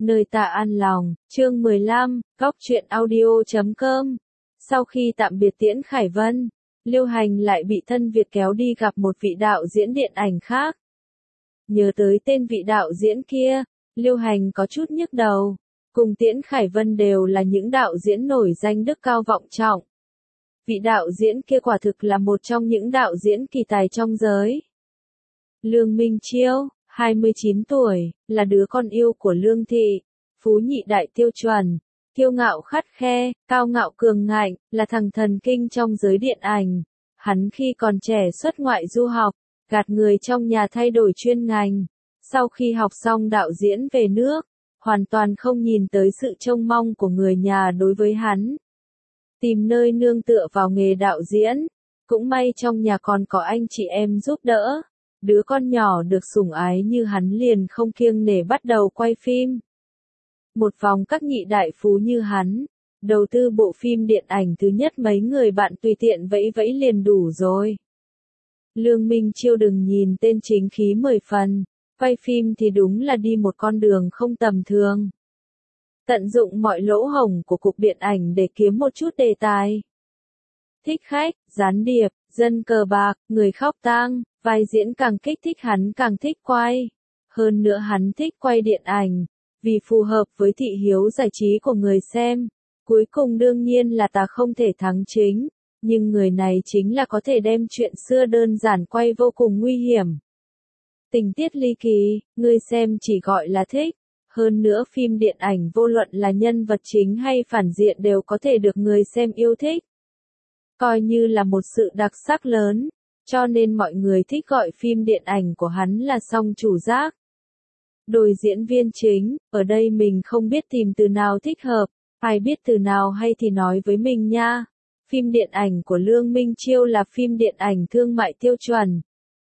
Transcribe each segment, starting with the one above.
Nơi ta an lòng, chương 15, góc truyện audio.com. Sau khi tạm biệt Tiễn Khải Vân, Liêu Hành lại bị Thân Việt kéo đi gặp một vị đạo diễn điện ảnh khác. Nhớ tới tên vị đạo diễn kia, Liêu Hành có chút nhức đầu. Cùng Tiễn Khải Vân đều là những đạo diễn nổi danh đức cao vọng trọng. Vị đạo diễn kia quả thực là một trong những đạo diễn kỳ tài trong giới. Lương Minh Chiêu, 29 tuổi, là đứa con yêu của Lương Thị, phú nhị đại tiêu chuẩn, kiêu ngạo khắt khe, cao ngạo cường ngạnh, là thằng thần kinh trong giới điện ảnh. Hắn khi còn trẻ xuất ngoại du học, gạt người trong nhà thay đổi chuyên ngành. Sau khi học xong đạo diễn về nước, hoàn toàn không nhìn tới sự trông mong của người nhà đối với hắn. Tìm nơi nương tựa vào nghề đạo diễn, cũng may trong nhà còn có anh chị em giúp đỡ. Đứa con nhỏ được sủng ái như hắn liền không kiêng nể bắt đầu quay phim. Một vòng các nhị đại phú như hắn, đầu tư bộ phim điện ảnh thứ nhất mấy người bạn tùy tiện vẫy vẫy liền đủ rồi. Lương Minh Chiêu đừng nhìn tên chính khí 10 phần, quay phim thì đúng là đi một con đường không tầm thường. Tận dụng mọi lỗ hổng của cục điện ảnh để kiếm một chút đề tài. Thích khách, gián điệp, dân cờ bạc, người khóc tang, vai diễn càng kích thích hắn càng thích quay. Hơn nữa hắn thích quay điện ảnh, vì phù hợp với thị hiếu giải trí của người xem. Cuối cùng đương nhiên là ta không thể thắng chính, nhưng người này chính là có thể đem chuyện xưa đơn giản quay vô cùng nguy hiểm. Tình tiết ly kỳ, người xem chỉ gọi là thích. Hơn nữa phim điện ảnh vô luận là nhân vật chính hay phản diện đều có thể được người xem yêu thích. Coi như là một sự đặc sắc lớn, cho nên mọi người thích gọi phim điện ảnh của hắn là Song Chủ Giác. Đôi diễn viên chính, ở đây mình không biết tìm từ nào thích hợp, ai biết từ nào hay thì nói với mình nha. Phim điện ảnh của Lương Minh Chiêu là phim điện ảnh thương mại tiêu chuẩn.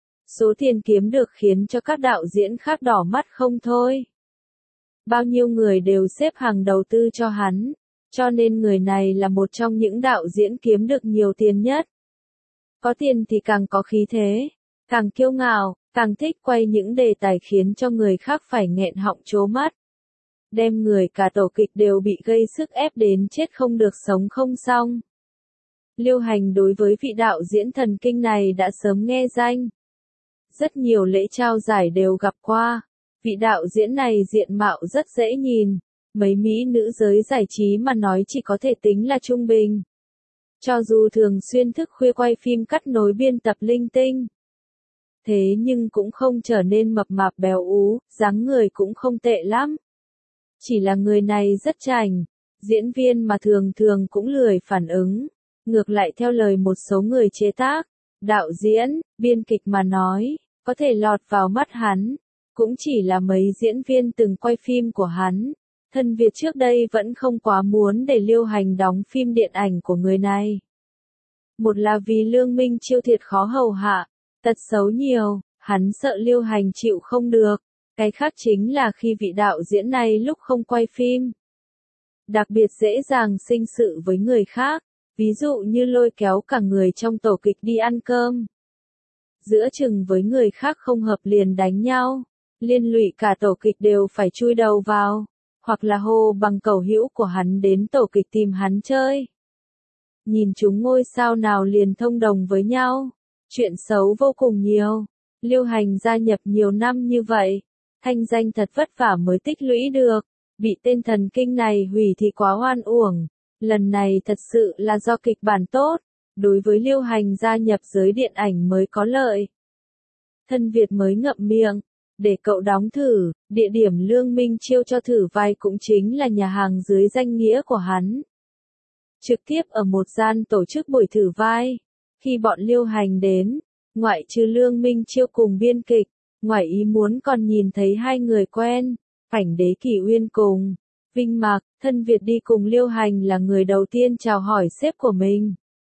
Số tiền kiếm được khiến cho các đạo diễn khác đỏ mắt không thôi. Bao nhiêu người đều xếp hàng đầu tư cho hắn, cho nên người này là một trong những đạo diễn kiếm được nhiều tiền nhất. Có tiền thì càng có khí thế, càng kiêu ngạo, càng thích quay những đề tài khiến cho người khác phải nghẹn họng trố mắt. Đem người cả tổ kịch đều bị gây sức ép đến chết không được sống không xong. Liêu Hành đối với vị đạo diễn thần kinh này đã sớm nghe danh. Rất nhiều lễ trao giải đều gặp qua. Vị đạo diễn này diện mạo rất dễ nhìn, mấy mỹ nữ giới giải trí mà nói chỉ có thể tính là trung bình. Cho dù thường xuyên thức khuya quay phim cắt nối biên tập linh tinh. Thế nhưng cũng không trở nên mập mạp béo ú, dáng người cũng không tệ lắm. Chỉ là người này rất chảnh, diễn viên mà thường thường cũng lười phản ứng. Ngược lại theo lời một số người chế tác, đạo diễn, biên kịch mà nói, có thể lọt vào mắt hắn. Cũng chỉ là mấy diễn viên từng quay phim của hắn. Thân Việt trước đây vẫn không quá muốn để Liêu Hành đóng phim điện ảnh của người này. Một là vì Lương Minh Chiêu thiệt khó hầu hạ, tật xấu nhiều, hắn sợ Liêu Hành chịu không được. Cái khác chính là khi vị đạo diễn này lúc không quay phim, đặc biệt dễ dàng sinh sự với người khác, ví dụ như lôi kéo cả người trong tổ kịch đi ăn cơm. Giữa chừng với người khác không hợp liền đánh nhau. Liên lụy cả tổ kịch đều phải chui đầu vào, hoặc là hô bằng cầu hữu của hắn đến tổ kịch tìm hắn chơi. Nhìn chúng ngôi sao nào liền thông đồng với nhau, chuyện xấu vô cùng nhiều. Liêu Hành gia nhập nhiều năm như vậy, thanh danh thật vất vả mới tích lũy được, bị tên thần kinh này hủy thì quá oan uổng. Lần này thật sự là do kịch bản tốt, đối với Liêu Hành gia nhập giới điện ảnh mới có lợi. Thân Việt mới ngậm miệng. Để cậu đóng thử, địa điểm Lương Minh Chiêu cho thử vai cũng chính là nhà hàng dưới danh nghĩa của hắn. Trực tiếp ở một gian tổ chức buổi thử vai. Khi bọn Liêu Hành đến, ngoại trừ Lương Minh Chiêu cùng biên kịch, ngoài ý muốn còn nhìn thấy hai người quen, Cảnh Đế Kỳ Uyên cùng Vinh Mạc. Thân Việt đi cùng Liêu Hành là người đầu tiên chào hỏi sếp của mình.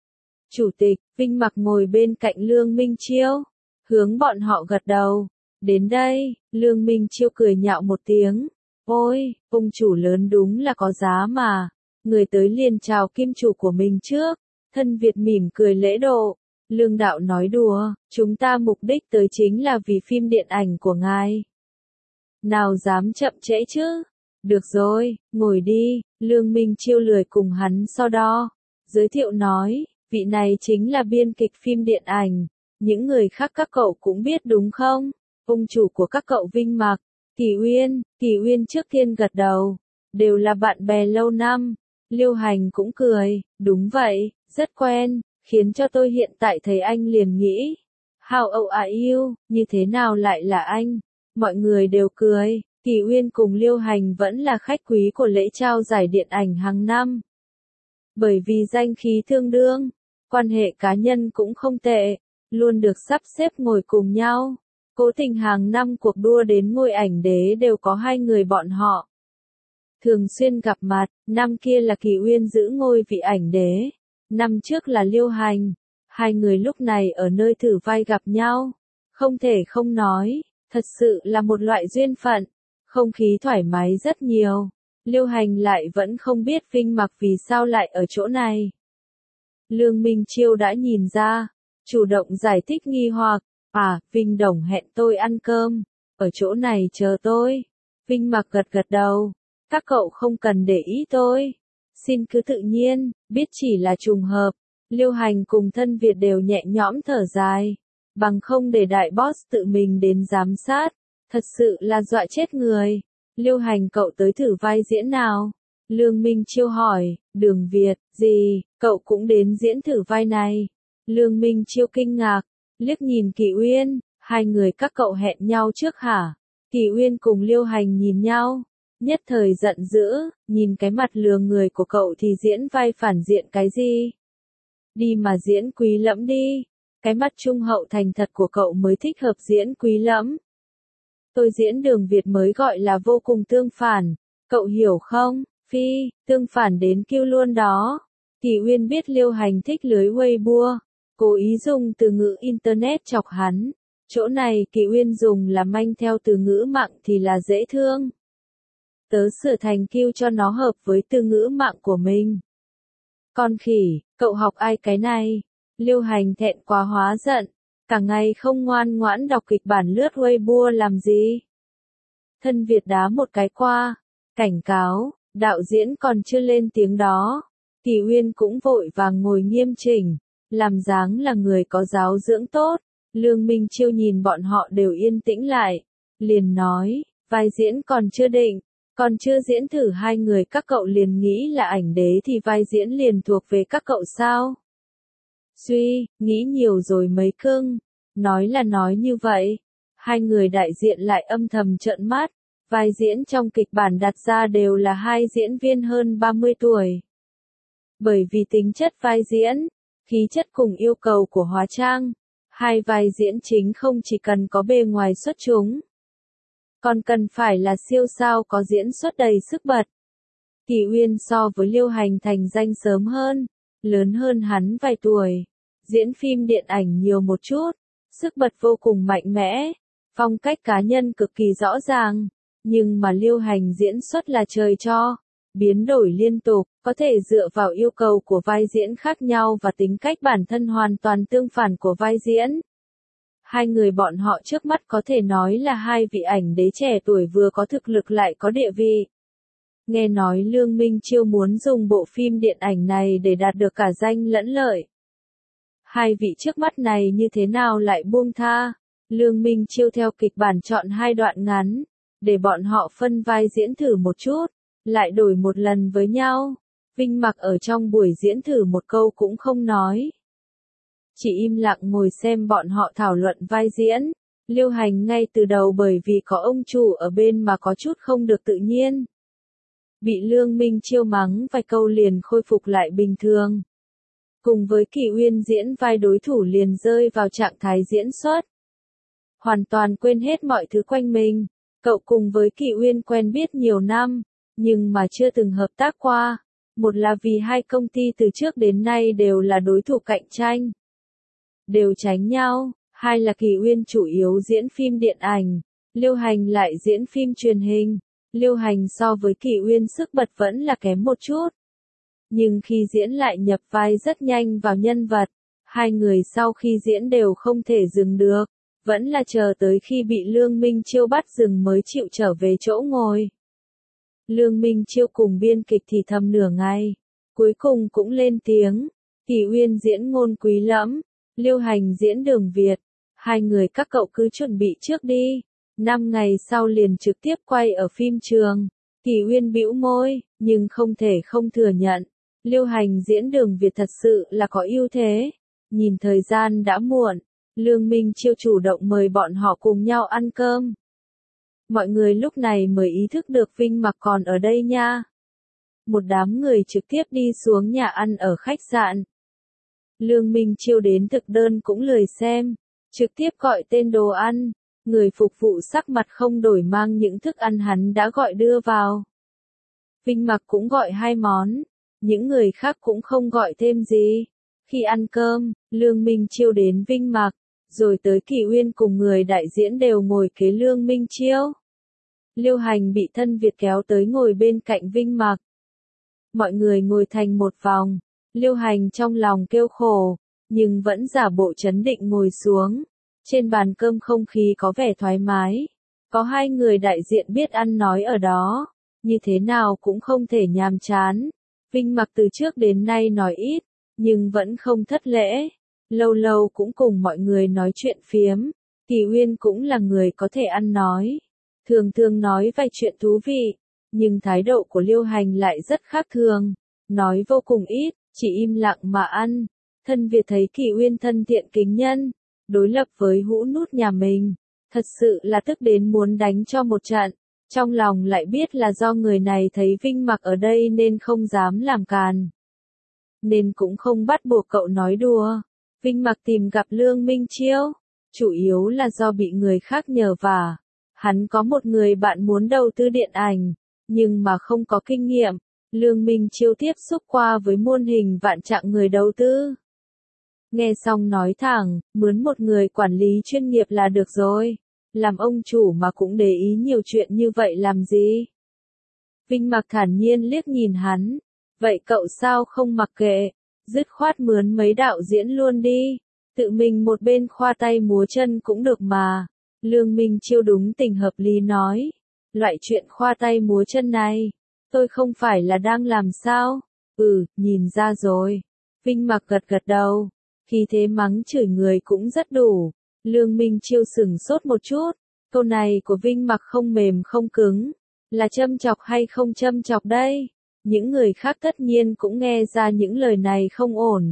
Chủ tịch, Vinh Mạc ngồi bên cạnh Lương Minh Chiêu, hướng bọn họ gật đầu. Đến đây, Lương Minh Chiêu cười nhạo một tiếng. Ôi, ông chủ lớn đúng là có giá mà. Người tới liền chào kim chủ của mình trước. Thân Việt mỉm cười lễ độ. Lương đạo nói đùa, chúng ta mục đích tới chính là vì phim điện ảnh của ngài. Nào dám chậm trễ chứ. Được rồi, ngồi đi, Lương Minh Chiêu lười cùng hắn so đo. Giới thiệu nói, vị này chính là biên kịch phim điện ảnh. Những người khác các cậu cũng biết đúng không? Ông chủ của các cậu Vinh Mặc, Kỳ Uyên trước tiên gật đầu. Đều là bạn bè lâu năm. Liêu Hành cũng cười, đúng vậy, rất quen, khiến cho tôi hiện tại thấy anh liền nghĩ. How old are you, như thế nào lại là anh? Mọi người đều cười, Kỳ Uyên cùng Liêu Hành vẫn là khách quý của lễ trao giải điện ảnh hàng năm. Bởi vì danh khí tương đương, quan hệ cá nhân cũng không tệ, luôn được sắp xếp ngồi cùng nhau. Cố tình hàng năm cuộc đua đến ngôi ảnh đế đều có hai người bọn họ. Thường xuyên gặp mặt, năm kia là Kỳ Uyên giữ ngôi vị ảnh đế, năm trước là Liêu Hành. Hai người lúc này ở nơi thử vai gặp nhau. Không thể không nói, thật sự là một loại duyên phận. Không khí thoải mái rất nhiều. Liêu Hành lại vẫn không biết Vinh Mặc vì sao lại ở chỗ này. Lương Minh Chiêu đã nhìn ra, chủ động giải thích nghi hoặc. Vinh Đồng hẹn tôi ăn cơm, ở chỗ này chờ tôi. Vinh Mặc gật gật đầu. Các cậu không cần để ý tôi. Xin cứ tự nhiên, biết chỉ là trùng hợp. Liêu Hành cùng Thân Việt đều nhẹ nhõm thở dài. Bằng không để đại boss tự mình đến giám sát. Thật sự là dọa chết người. Liêu Hành cậu tới thử vai diễn nào? Lương Minh Chiêu hỏi, Đường Việt, gì, cậu cũng đến diễn thử vai này? Lương Minh Chiêu kinh ngạc, liếc nhìn Kỳ Uyên, hai người các cậu hẹn nhau trước hả? Kỳ Uyên cùng Liêu Hành nhìn nhau, nhất thời giận dữ, nhìn cái mặt lừa người của cậu thì diễn vai phản diện cái gì? Đi mà diễn Quý Lẫm đi, cái mặt trung hậu thành thật của cậu mới thích hợp diễn Quý Lẫm. Tôi diễn Đường Việt mới gọi là vô cùng tương phản, cậu hiểu không? Phi, tương phản đến kêu luôn đó. Kỳ Uyên biết Liêu Hành thích lưới Weibo, cố ý dùng từ ngữ Internet chọc hắn. Chỗ này Kỳ Uyên dùng là manh theo từ ngữ mạng thì là dễ thương. Tớ sửa thành kêu cho nó hợp với từ ngữ mạng của mình. Con khỉ, cậu học ai cái này? Liêu Hành thẹn quá hóa giận, cả ngày không ngoan ngoãn đọc kịch bản lướt Weibo làm gì? Thân Việt đá một cái qua, cảnh cáo, đạo diễn còn chưa lên tiếng đó. Kỳ Uyên cũng vội vàng ngồi nghiêm chỉnh, làm dáng là người có giáo dưỡng tốt. Lương Minh Chiêu nhìn bọn họ đều yên tĩnh lại, liền nói, vai diễn còn chưa định, còn chưa diễn thử hai người các cậu liền nghĩ là ảnh đế thì vai diễn liền thuộc về các cậu sao? Nghĩ nhiều rồi mấy cưng, nói là nói như vậy. Hai người đại diện lại âm thầm trợn mắt, vai diễn trong kịch bản đặt ra đều là hai diễn viên hơn 30 tuổi. Bởi vì tính chất vai diễn, khí chất cùng yêu cầu của hóa trang, hai vai diễn chính không chỉ cần có bề ngoài xuất chúng, còn cần phải là siêu sao có diễn xuất đầy sức bật. Kỳ Uyên so với Liêu Hành thành danh sớm hơn, lớn hơn hắn vài tuổi, diễn phim điện ảnh nhiều một chút, sức bật vô cùng mạnh mẽ, phong cách cá nhân cực kỳ rõ ràng, nhưng mà Liêu Hành diễn xuất là trời cho, biến đổi liên tục, có thể dựa vào yêu cầu của vai diễn khác nhau và tính cách bản thân hoàn toàn tương phản của vai diễn. Hai người bọn họ trước mắt có thể nói là hai vị ảnh đế trẻ tuổi vừa có thực lực lại có địa vị. Nghe nói Lương Minh Chiêu muốn dùng bộ phim điện ảnh này để đạt được cả danh lẫn lợi. Hai vị trước mắt này như thế nào lại buông tha? Lương Minh Chiêu theo kịch bản chọn hai đoạn ngắn, để bọn họ phân vai diễn thử một chút, lại đổi một lần với nhau. Vinh Mặc ở trong buổi diễn thử một câu cũng không nói. Chỉ im lặng ngồi xem bọn họ thảo luận vai diễn. Liêu Hành ngay từ đầu bởi vì có ông chủ ở bên mà có chút không được tự nhiên. Bị Lương Minh Chiêu mắng vài câu liền khôi phục lại bình thường. Cùng với Kỳ Uyên diễn vai đối thủ liền rơi vào trạng thái diễn xuất. Hoàn toàn quên hết mọi thứ quanh mình. Cậu cùng với Kỳ Uyên quen biết nhiều năm, nhưng mà chưa từng hợp tác qua. Một là vì hai công ty từ trước đến nay đều là đối thủ cạnh tranh, đều tránh nhau. Hai là Kỳ Uyên chủ yếu diễn phim điện ảnh, Liêu Hành lại diễn phim truyền hình. Liêu Hành so với Kỳ Uyên sức bật vẫn là kém một chút, nhưng khi diễn lại nhập vai rất nhanh vào nhân vật. Hai người sau khi diễn đều không thể dừng được, vẫn là chờ tới khi bị Lương Minh Chiêu bắt dừng mới chịu trở về chỗ ngồi. Lương Minh Chiêu cùng biên kịch thì thầm nửa ngày. Cuối cùng cũng lên tiếng. Kỳ Uyên diễn Ngôn Quý Lẫm, Liêu Hành diễn Đường Việt. Hai người các cậu cứ chuẩn bị trước đi. 5 ngày sau liền trực tiếp quay ở phim trường. Kỳ Uyên bĩu môi, nhưng không thể không thừa nhận. Liêu Hành diễn Đường Việt thật sự là có ưu thế. Nhìn thời gian đã muộn, Lương Minh Chiêu chủ động mời bọn họ cùng nhau ăn cơm. Mọi người lúc này mới ý thức được Vinh Mặc còn ở đây nha. Một đám người trực tiếp đi xuống nhà ăn ở khách sạn. Lương Minh Chiêu đến thực đơn cũng lười xem, trực tiếp gọi tên đồ ăn. Người phục vụ sắc mặt không đổi mang những thức ăn hắn đã gọi đưa vào. Vinh Mặc cũng gọi 2 món, những người khác cũng không gọi thêm gì. Khi ăn cơm, Lương Minh Chiêu đến Vinh Mặc, rồi tới Kỳ Uyên cùng người đại diễn đều ngồi kế Lương Minh Chiêu. Liêu Hành bị Thân Việt kéo tới ngồi bên cạnh Vinh Mặc. Mọi người ngồi thành một vòng, Liêu Hành trong lòng kêu khổ, nhưng vẫn giả bộ trấn định ngồi xuống. Trên bàn cơm không khí có vẻ thoải mái. Có 2 người đại diện biết ăn nói ở đó, như thế nào cũng không thể nhàm chán. Vinh Mặc từ trước đến nay nói ít, nhưng vẫn không thất lễ. Lâu lâu cũng cùng mọi người nói chuyện phiếm. Kỳ Uyên cũng là người có thể ăn nói. Thường thường nói vài chuyện thú vị, nhưng thái độ của Liêu Hành lại rất khác thường. Nói vô cùng ít, chỉ im lặng mà ăn. Thân Việt thấy Kỳ Uyên thân thiện kính nhân, đối lập với hũ nút nhà mình, thật sự là tức đến muốn đánh cho một trận. Trong lòng lại biết là do người này thấy Vinh Mặc ở đây nên không dám làm càn. Nên cũng không bắt buộc cậu nói đùa. Vinh Mặc tìm gặp Lương Minh Chiêu, chủ yếu là do bị người khác nhờ vả. Hắn có một người bạn muốn đầu tư điện ảnh, nhưng mà không có kinh nghiệm. Lương Minh Chiêu tiếp xúc qua với muôn hình vạn trạng người đầu tư. Nghe xong nói thẳng, mướn một người quản lý chuyên nghiệp là được rồi. Làm ông chủ mà cũng để ý nhiều chuyện như vậy làm gì? Vinh Mặc thản nhiên liếc nhìn hắn. Vậy cậu sao không mặc kệ? Dứt khoát mướn mấy đạo diễn luôn đi. Tự mình một bên khoa tay múa chân cũng được mà. Lương Minh Chiêu đúng tình hợp lý nói. Loại chuyện khoa tay múa chân này, tôi không phải là đang làm sao? Nhìn ra rồi. Vinh Mặc gật gật đầu. Khi thế mắng chửi người cũng rất đủ. Lương Minh Chiêu sửng sốt một chút. Câu này của Vinh Mặc không mềm không cứng. Là châm chọc hay không châm chọc đây? Những người khác tất nhiên cũng nghe ra những lời này không ổn.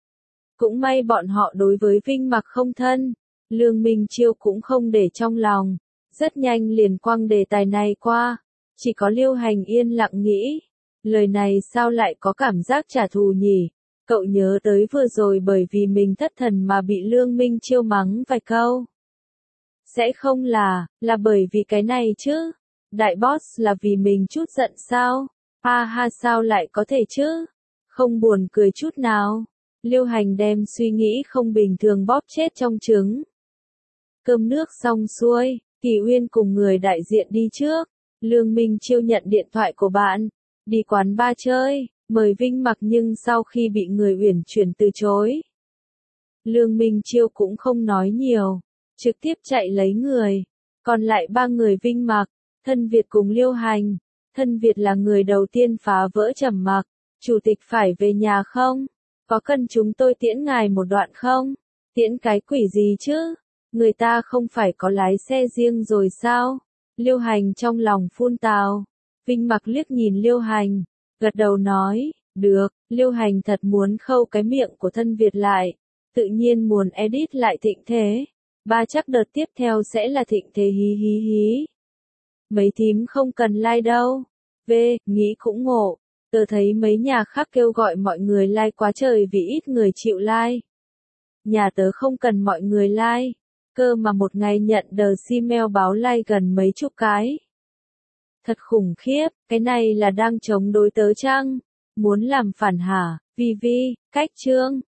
Cũng may bọn họ đối với Vinh Mặc không thân. Lương Minh Chiêu cũng không để trong lòng. Rất nhanh liền quăng đề tài này qua. Chỉ có Liêu Hành yên lặng nghĩ. Lời này sao lại có cảm giác trả thù nhỉ? Cậu nhớ tới vừa rồi bởi vì mình thất thần mà bị Lương Minh Chiêu mắng vài câu. Sẽ không là bởi vì cái này chứ? Đại boss là vì mình chút giận sao? Ha ha sao lại có thể chứ? Không buồn cười chút nào. Liêu Hành đem suy nghĩ không bình thường bóp chết trong trứng. Cơm nước xong xuôi, Kỳ Uyên cùng người đại diện đi trước. Lương Minh Chiêu nhận điện thoại của bạn. Đi quán bar chơi, mời Vinh Mặc nhưng sau khi bị người uyển chuyển từ chối. Lương Minh Chiêu cũng không nói nhiều, trực tiếp chạy lấy người. Còn lại 3 người Vinh Mặc, Thân Việt cùng Liêu Hành. Thân Việt là người đầu tiên phá vỡ trầm mặc. Chủ tịch phải về nhà không? Có cần chúng tôi tiễn ngài một đoạn không? Tiễn cái quỷ gì chứ? Người ta không phải có lái xe riêng rồi sao? Liêu Hành trong lòng phun tào. Vinh Mặc liếc nhìn Liêu Hành, gật đầu nói, được. Liêu Hành thật muốn khâu cái miệng của Thân Việt lại. Tự nhiên muốn edit lại Thịnh Thế. Chắc đợt tiếp theo sẽ là Thịnh Thế hí hí hí. Mấy thím không cần like đâu. Nghĩ cũng ngộ. Tớ thấy mấy nhà khác kêu gọi mọi người like quá trời vì ít người chịu like. Nhà tớ không cần mọi người like. Cơ mà một ngày nhận đờ email báo like gần mấy chục cái. Thật khủng khiếp, cái này là đang chống đối tớ chăng? Muốn làm phản hả? Cách chương.